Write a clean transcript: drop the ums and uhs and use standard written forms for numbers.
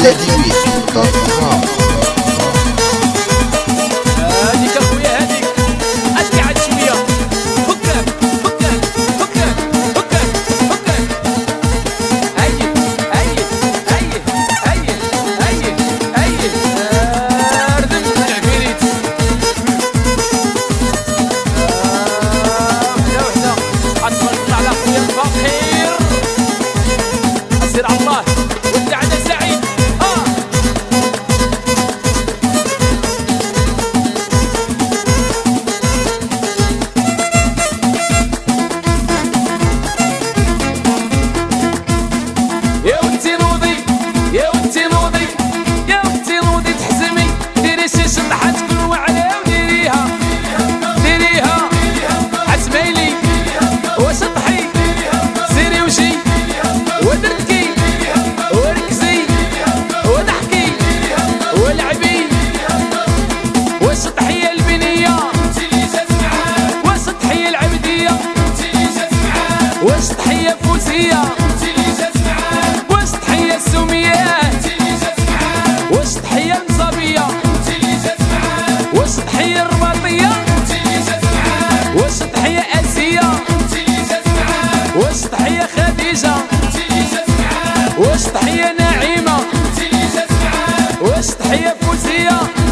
www.bladyweb.com. هاديك اخويا هاديك اتقعد شويه فكك فكك فكك فكك فكك هيا هيا هيا هيا هيا هيا اردم العفيريت وحده وحده عتبارك على خويا الفقير سير على الله والقعده سعيد يا ولدي نوضي يا ولدي نوضي يا ولدي نوضي تحزمي ديري شي شطحة تكون وعلى وديريها ديريها عتمايلي وشطحي سيري وجي ودركي وركزي وضحكي ولعبي والشطحية البنية والشطحية العبدية والشطحية فوزية والشطحية السميات والشطحية المصابية والشطحية الرباطية والشطحية آسية والشطحية خديجة والشطحية نعيمة والشطحية فوزية